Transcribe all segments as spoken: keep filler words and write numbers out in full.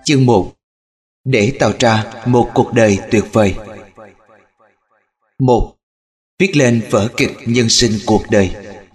Chương một. Để tạo ra một cuộc đời tuyệt vời. Một. Viết lên vở kịch nhân sinh cuộc đời.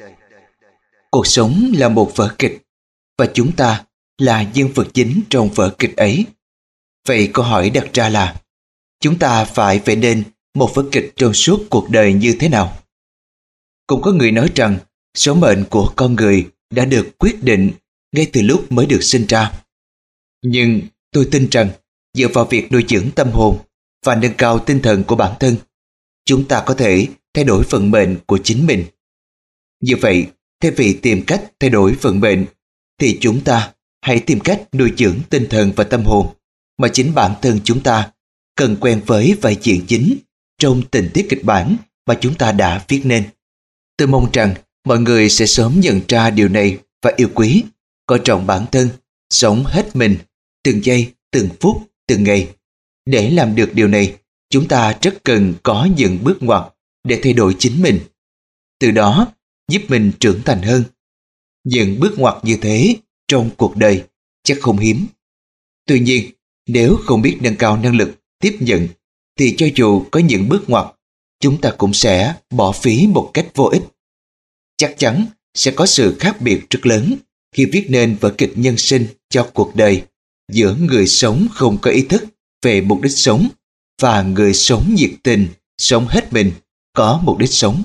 Cuộc sống là một vở kịch, và chúng ta là nhân vật chính trong vở kịch ấy. Vậy câu hỏi đặt ra là, chúng ta phải vẽ nên một vở kịch trong suốt cuộc đời như thế nào? Cũng có người nói rằng số mệnh của con người đã được quyết định ngay từ lúc mới được sinh ra. Nhưng tôi tin rằng dựa vào việc nuôi dưỡng tâm hồn và nâng cao tinh thần của bản thân, chúng ta có thể thay đổi vận mệnh của chính mình. Như vậy, thay vì tìm cách thay đổi vận mệnh, thì chúng ta hãy tìm cách nuôi dưỡng tinh thần và tâm hồn mà chính bản thân chúng ta cần quen với vai diễn chính trong tình tiết kịch bản mà chúng ta đã viết nên. Tôi mong rằng mọi người sẽ sớm nhận ra điều này và yêu quý, coi trọng bản thân, sống hết mình, từng giây, từng phút, từng ngày. Để làm được điều này, chúng ta rất cần có những bước ngoặt để thay đổi chính mình. Từ đó, giúp mình trưởng thành hơn. Những bước ngoặt như thế trong cuộc đời chắc không hiếm. Tuy nhiên, nếu không biết nâng cao năng lực tiếp nhận, thì cho dù có những bước ngoặt, chúng ta cũng sẽ bỏ phí một cách vô ích. Chắc chắn sẽ có sự khác biệt rất lớn khi viết nên vở kịch nhân sinh cho cuộc đời giữa người sống không có ý thức về mục đích sống và người sống nhiệt tình, sống hết mình, có mục đích sống.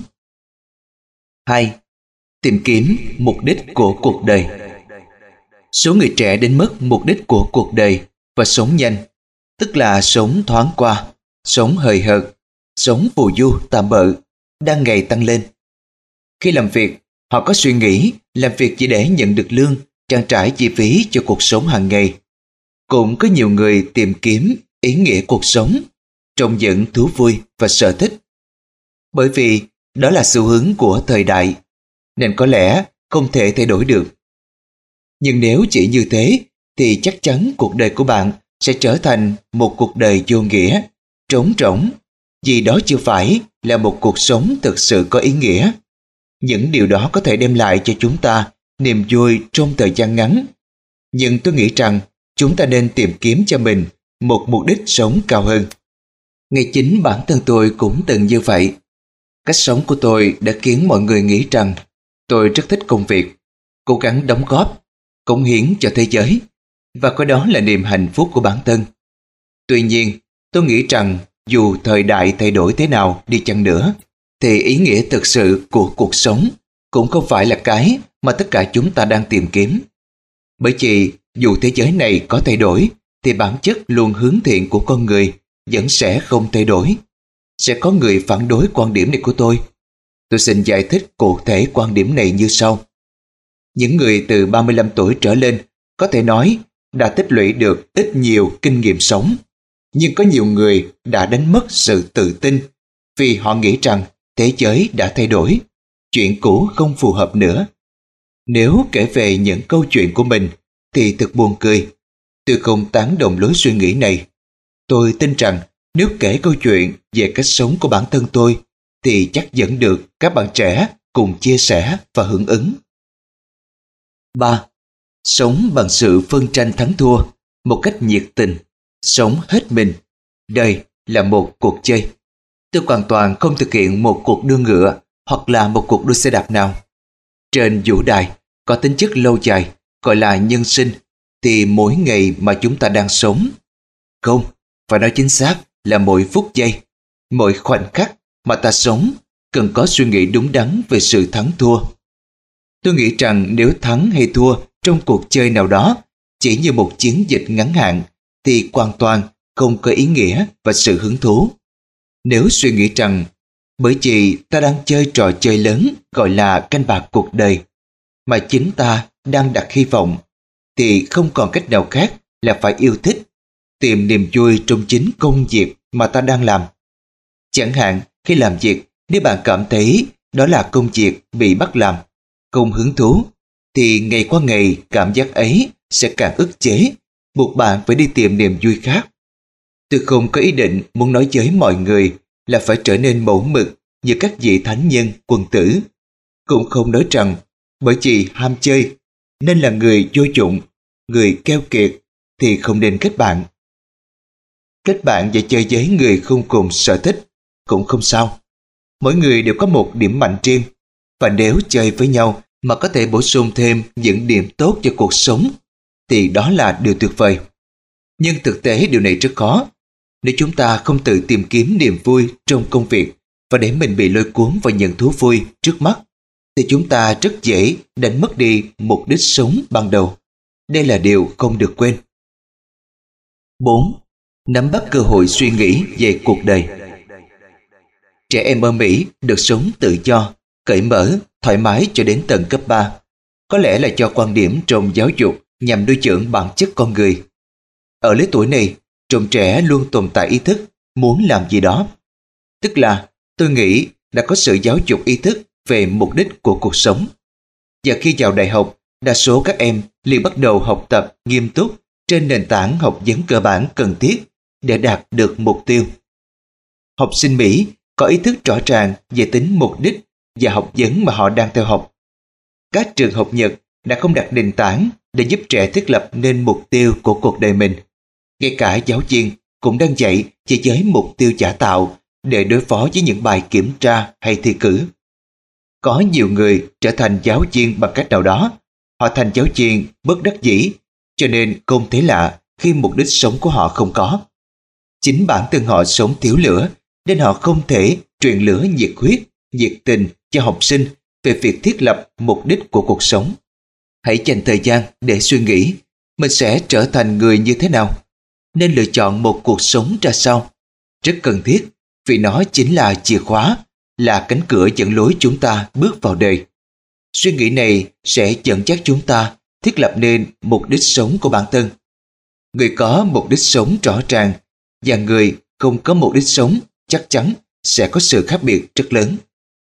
Hai. Tìm kiếm mục đích của cuộc đời. Số người trẻ đến mất mục đích của cuộc đời và sống nhanh, tức là sống thoáng qua, sống hời hợt, sống phù du tạm bợ, đang ngày tăng lên. Khi làm việc, họ có suy nghĩ làm việc chỉ để nhận được lương, trang trải chi phí cho cuộc sống hàng ngày. Cũng có nhiều người tìm kiếm ý nghĩa cuộc sống trong những thú vui và sở thích. Bởi vì đó là xu hướng của thời đại, nên có lẽ không thể thay đổi được. Nhưng nếu chỉ như thế, thì chắc chắn cuộc đời của bạn sẽ trở thành một cuộc đời vô nghĩa, trống rỗng, vì đó chưa phải là một cuộc sống thực sự có ý nghĩa. Những điều đó có thể đem lại cho chúng ta niềm vui trong thời gian ngắn. Nhưng tôi nghĩ rằng chúng ta nên tìm kiếm cho mình một mục đích sống cao hơn. Ngay chính bản thân tôi cũng từng như vậy. Cách sống của tôi đã khiến mọi người nghĩ rằng tôi rất thích công việc, cố gắng đóng góp, cống hiến cho thế giới, và coi đó là niềm hạnh phúc của bản thân. Tuy nhiên, tôi nghĩ rằng dù thời đại thay đổi thế nào đi chăng nữa, thì ý nghĩa thực sự của cuộc sống cũng không phải là cái mà tất cả chúng ta đang tìm kiếm. Bởi vì dù thế giới này có thay đổi, thì bản chất luôn hướng thiện của con người vẫn sẽ không thay đổi. Sẽ có người phản đối quan điểm này của tôi. Tôi xin giải thích cụ thể quan điểm này như sau. Những người từ ba mươi lăm tuổi trở lên có thể nói đã tích lũy được ít nhiều kinh nghiệm sống, nhưng có nhiều người đã đánh mất sự tự tin vì họ nghĩ rằng thế giới đã thay đổi, chuyện cũ không phù hợp nữa. Nếu kể về những câu chuyện của mình thì thật buồn cười. Tôi không tán đồng lối suy nghĩ này. Tôi tin rằng nếu kể câu chuyện về cách sống của bản thân tôi thì chắc vẫn được các bạn trẻ cùng chia sẻ và hưởng ứng. Ba. Sống bằng sự phân tranh thắng thua, một cách nhiệt tình, sống hết mình. Đây là một cuộc chơi. Tôi hoàn toàn không thực hiện một cuộc đua ngựa hoặc là một cuộc đua xe đạp nào. Trên vũ đài có tính chất lâu dài, gọi là nhân sinh, thì mỗi ngày mà chúng ta đang sống, không, phải nói chính xác là mỗi phút giây, mỗi khoảnh khắc mà ta sống cần có suy nghĩ đúng đắn về sự thắng thua. Tôi nghĩ rằng nếu thắng hay thua trong cuộc chơi nào đó chỉ như một chiến dịch ngắn hạn thì hoàn toàn không có ý nghĩa và sự hứng thú. Nếu suy nghĩ rằng bởi vì ta đang chơi trò chơi lớn gọi là canh bạc cuộc đời mà chính ta đang đặt hy vọng, thì không còn cách nào khác là phải yêu thích, tìm niềm vui trong chính công việc mà ta đang làm. Chẳng hạn khi làm việc, nếu bạn cảm thấy đó là công việc bị bắt làm, không hứng thú, thì ngày qua ngày cảm giác ấy sẽ càng ức chế, buộc bạn phải đi tìm niềm vui khác. Tôi không có ý định muốn nói với mọi người là phải trở nên mẫu mực như các vị thánh nhân quân tử. Cũng không nói rằng bởi vì ham chơi nên là người vô dụng, người keo kiệt, thì không nên kết bạn. Kết bạn và chơi với người không cùng sở thích cũng không sao. Mỗi người đều có một điểm mạnh riêng, và nếu chơi với nhau mà có thể bổ sung thêm những điểm tốt cho cuộc sống thì đó là điều tuyệt vời. Nhưng thực tế điều này rất khó. Nếu chúng ta không tự tìm kiếm niềm vui trong công việc và để mình bị lôi cuốn vào những thú vui trước mắt, thì chúng ta rất dễ đánh mất đi mục đích sống ban đầu. Đây là điều không được quên. bốn. Nắm bắt cơ hội suy nghĩ về cuộc đời. Trẻ em ở Mỹ được sống tự do, cởi mở, thoải mái cho đến tận cấp ba. Có lẽ là do quan điểm trong giáo dục nhằm nuôi dưỡng bản chất con người. Ở lứa tuổi này, trong trẻ luôn tồn tại ý thức muốn làm gì đó. Tức là tôi nghĩ đã có sự giáo dục ý thức về mục đích của cuộc sống. Và khi vào đại học, đa số các em liền bắt đầu học tập nghiêm túc trên nền tảng học vấn cơ bản cần thiết để đạt được mục tiêu. Học sinh Mỹ có ý thức rõ ràng về tính mục đích và học vấn mà họ đang theo học. Các trường học Nhật đã không đặt nền tảng để giúp trẻ thiết lập nên mục tiêu của cuộc đời mình. Ngay cả giáo viên cũng đang dạy chỉ với mục tiêu giả tạo để đối phó với những bài kiểm tra hay thi cử. Có nhiều người trở thành giáo viên bằng cách nào đó. Họ thành giáo viên bất đắc dĩ, cho nên không thấy lạ khi mục đích sống của họ không có. Chính bản thân họ sống thiếu lửa, nên họ không thể truyền lửa nhiệt huyết, nhiệt tình cho học sinh về việc thiết lập mục đích của cuộc sống. Hãy dành thời gian để suy nghĩ mình sẽ trở thành người như thế nào, nên lựa chọn một cuộc sống ra sao. Rất cần thiết, vì nó chính là chìa khóa, là cánh cửa dẫn lối chúng ta bước vào đời. Suy nghĩ này sẽ dẫn dắt chúng ta thiết lập nên mục đích sống của bản thân. Người có mục đích sống rõ ràng và người không có mục đích sống chắc chắn sẽ có sự khác biệt rất lớn.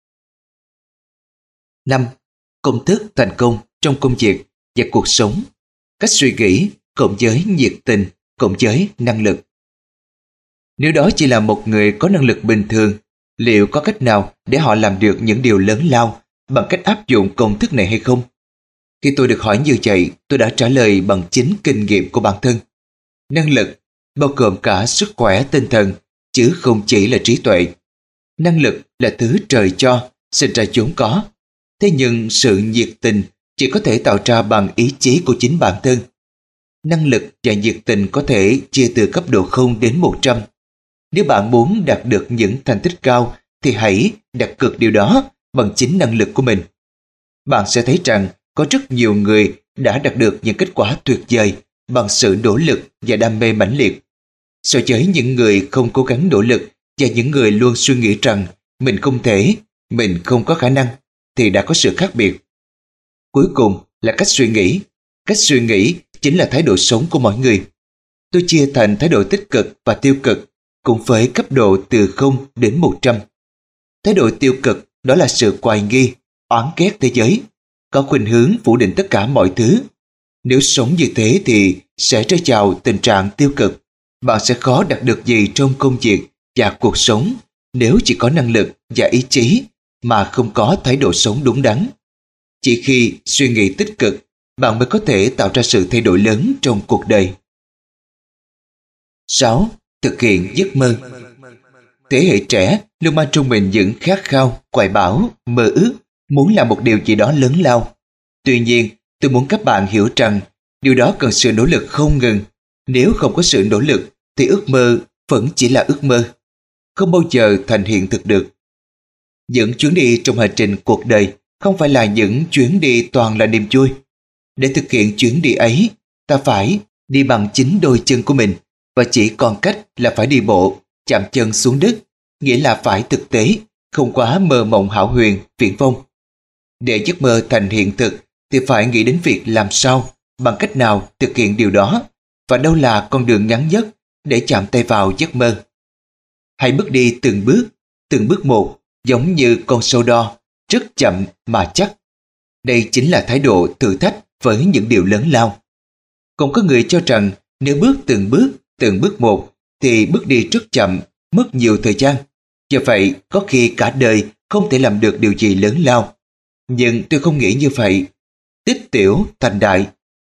năm. Công thức thành công trong công việc và cuộc sống. Cách suy nghĩ cộng với nhiệt tình cộng với năng lực. Nếu đó chỉ là một người có năng lực bình thường, liệu có cách nào để họ làm được những điều lớn lao bằng cách áp dụng công thức này hay không? Khi tôi được hỏi như vậy, tôi đã trả lời bằng chính kinh nghiệm của bản thân. Năng lực bao gồm cả sức khỏe tinh thần, chứ không chỉ là trí tuệ. Năng lực là thứ trời cho, sinh ra vốn có. Thế nhưng sự nhiệt tình chỉ có thể tạo ra bằng ý chí của chính bản thân. Năng lực và nhiệt tình có thể chia từ cấp độ không đến một trăm. Nếu bạn muốn đạt được những thành tích cao thì hãy đặt cược điều đó bằng chính năng lực của mình. Bạn sẽ thấy rằng có rất nhiều người đã đạt được những kết quả tuyệt vời bằng sự nỗ lực và đam mê mãnh liệt. So với những người không cố gắng nỗ lực và những người luôn suy nghĩ rằng mình không thể, mình không có khả năng, thì đã có sự khác biệt. Cuối cùng là cách suy nghĩ. Cách suy nghĩ chính là thái độ sống của mỗi người. Tôi chia thành thái độ tích cực và tiêu cực, cùng với cấp độ từ không đến một trăm. Thái độ tiêu cực đó là sự hoài nghi, oán ghét thế giới, có khuynh hướng phủ định tất cả mọi thứ. Nếu sống như thế thì sẽ rơi vào tình trạng tiêu cực. Bạn sẽ khó đạt được gì trong công việc và cuộc sống nếu chỉ có năng lực và ý chí mà không có thái độ sống đúng đắn. Chỉ khi suy nghĩ tích cực, bạn mới có thể tạo ra sự thay đổi lớn trong cuộc đời. sáu. Thực hiện giấc mơ. Thế hệ trẻ luôn mang trong mình những khát khao, hoài bão, mơ ước, muốn làm một điều gì đó lớn lao. Tuy nhiên, tôi muốn các bạn hiểu rằng điều đó cần sự nỗ lực không ngừng. Nếu không có sự nỗ lực thì ước mơ vẫn chỉ là ước mơ, không bao giờ thành hiện thực được. Những chuyến đi trong hành trình cuộc đời không phải là những chuyến đi toàn là niềm vui. Để thực hiện chuyến đi ấy, ta phải đi bằng chính đôi chân của mình, và chỉ còn cách là phải đi bộ, chạm chân xuống đất, nghĩa là phải thực tế, không quá mơ mộng hão huyền, viển vông. Để giấc mơ thành hiện thực thì phải nghĩ đến việc làm sao, bằng cách nào thực hiện điều đó, và đâu là con đường ngắn nhất để chạm tay vào giấc mơ. Hãy bước đi từng bước, từng bước một, giống như con sâu đo, rất chậm mà chắc. Đây chính là thái độ thử thách với những điều lớn lao. Còn có người cho rằng nếu bước từng bước, từng bước một thì bước đi rất chậm, mất nhiều thời gian. Do vậy, có khi cả đời không thể làm được điều gì lớn lao. Nhưng tôi không nghĩ như vậy. Tích tiểu thành đại.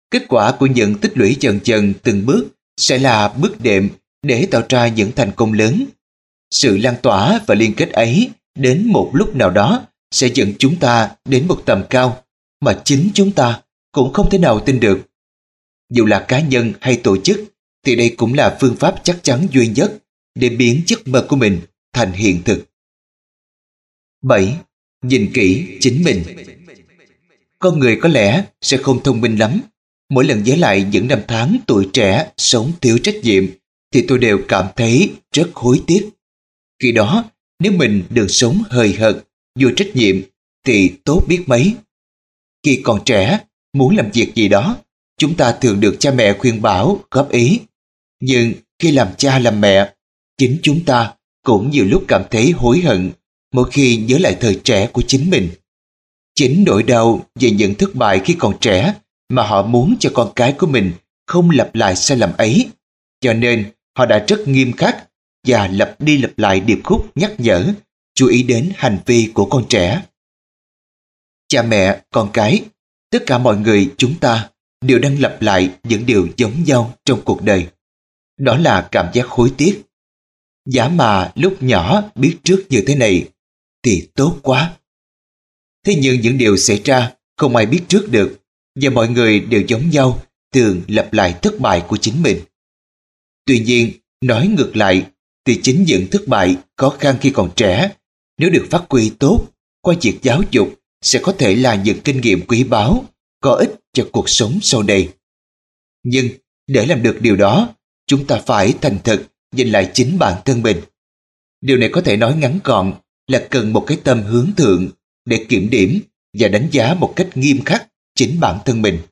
Kết quả của những tích lũy dần dần từng bước sẽ là bước đệm để tạo ra những thành công lớn. Sự lan tỏa và liên kết ấy đến một lúc nào đó sẽ dẫn chúng ta đến một tầm cao mà chính chúng ta cũng không thể nào tin được. Dù là cá nhân hay tổ chức thì đây cũng là phương pháp chắc chắn duy nhất để biến giấc mơ của mình thành hiện thực. bảy. Nhìn kỹ chính mình. Con người có lẽ sẽ không thông minh lắm. Mỗi lần nhớ lại những năm tháng tuổi trẻ sống thiếu trách nhiệm thì tôi đều cảm thấy rất hối tiếc. Khi đó, nếu mình được sống hời hợt, vô trách nhiệm thì tốt biết mấy. Khi còn trẻ, muốn làm việc gì đó, chúng ta thường được cha mẹ khuyên bảo, góp ý. Nhưng khi làm cha làm mẹ, chính chúng ta cũng nhiều lúc cảm thấy hối hận mỗi khi nhớ lại thời trẻ của chính mình. Chính nỗi đau về những thất bại khi còn trẻ mà họ muốn cho con cái của mình không lặp lại sai lầm ấy. Cho nên họ đã rất nghiêm khắc và lặp đi lặp lại điệp khúc nhắc nhở, chú ý đến hành vi của con trẻ. Cha mẹ, con cái, tất cả mọi người chúng ta đều đang lặp lại những điều giống nhau trong cuộc đời. Đó là cảm giác hối tiếc. Giá mà lúc nhỏ biết trước như thế này thì tốt quá. Thế nhưng những điều xảy ra không ai biết trước được, và mọi người đều giống nhau, thường lặp lại thất bại của chính mình. Tuy nhiên, nói ngược lại thì chính những thất bại khó khăn khi còn trẻ, nếu được phát huy tốt qua việc giáo dục, sẽ có thể là những kinh nghiệm quý báu, có ích cho cuộc sống sau này. Nhưng để làm được điều đó, chúng ta phải thành thực nhìn lại chính bản thân mình. Điều này có thể nói ngắn gọn là cần một cái tâm hướng thượng để kiểm điểm và đánh giá một cách nghiêm khắc chính bản thân mình.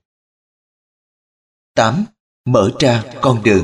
tám. Mở ra con đường.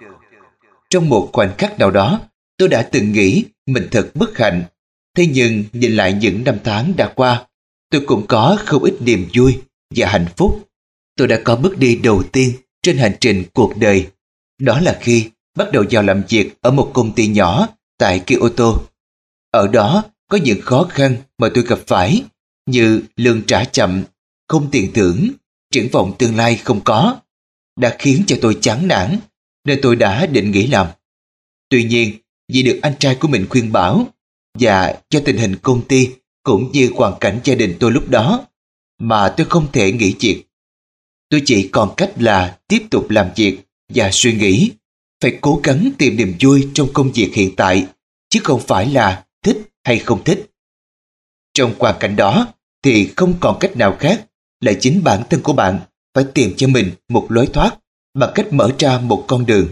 Trong một khoảnh khắc nào đó, tôi đã từng nghĩ mình thật bất hạnh. Thế nhưng nhìn lại những năm tháng đã qua, tôi cũng có không ít niềm vui và hạnh phúc. Tôi đã có bước đi đầu tiên trên hành trình cuộc đời. Đó là khi bắt đầu vào làm việc ở một công ty nhỏ tại Kyoto. Ở đó có những khó khăn mà tôi gặp phải, như lương trả chậm, không tiền thưởng, triển vọng tương lai không có, đã khiến cho tôi chán nản, nên tôi đã định nghỉ làm. Tuy nhiên, vì được anh trai của mình khuyên bảo và cho tình hình công ty cũng như hoàn cảnh gia đình tôi lúc đó mà tôi không thể nghỉ việc. Tôi chỉ còn cách là tiếp tục làm việc và suy nghĩ, phải cố gắng tìm niềm vui trong công việc hiện tại, chứ không phải là thích hay không thích. Trong hoàn cảnh đó thì không còn cách nào khác là chính bản thân của bạn phải tìm cho mình một lối thoát bằng cách mở ra một con đường.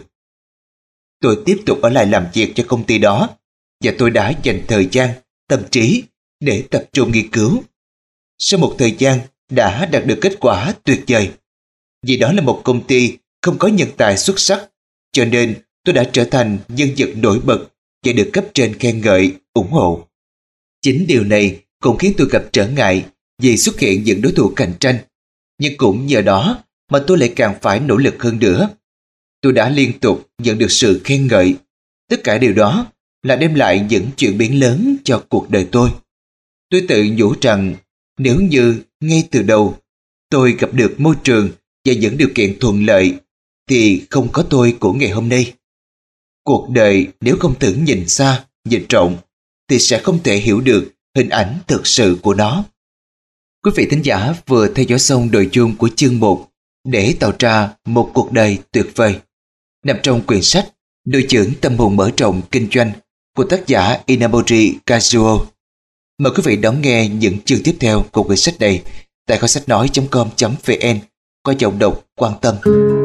Tôi tiếp tục ở lại làm việc cho công ty đó, và tôi đã dành thời gian, tâm trí để tập trung nghiên cứu. Sau một thời gian đã đạt được kết quả tuyệt vời. Vì đó là một công ty không có nhân tài xuất sắc, cho nên tôi đã trở thành nhân vật nổi bật và được cấp trên khen ngợi, ủng hộ. Chính điều này cũng khiến tôi gặp trở ngại vì xuất hiện những đối thủ cạnh tranh, nhưng cũng nhờ đó mà tôi lại càng phải nỗ lực hơn nữa. Tôi đã liên tục nhận được sự khen ngợi. Tất cả điều đó là đem lại những chuyển biến lớn cho cuộc đời tôi. Tôi tự nhủ rằng nếu như ngay từ đầu tôi gặp được môi trường và những điều kiện thuận lợi thì không có tôi của ngày hôm nay. Cuộc đời nếu không thử nhìn xa, nhìn rộng thì sẽ không thể hiểu được hình ảnh thực sự của nó. Quý vị thính giả vừa theo dõi xong nội dung của chương một để tạo ra một cuộc đời tuyệt vời, nằm trong quyển sách Nuôi dưỡng tâm hồn mở rộng kinh doanh của tác giả Inamori Kazuo. Mời quý vị đón nghe những chương tiếp theo của quyển sách này tại kho sách nói chấm com chấm vn qua giọng đọc Quan Tâm.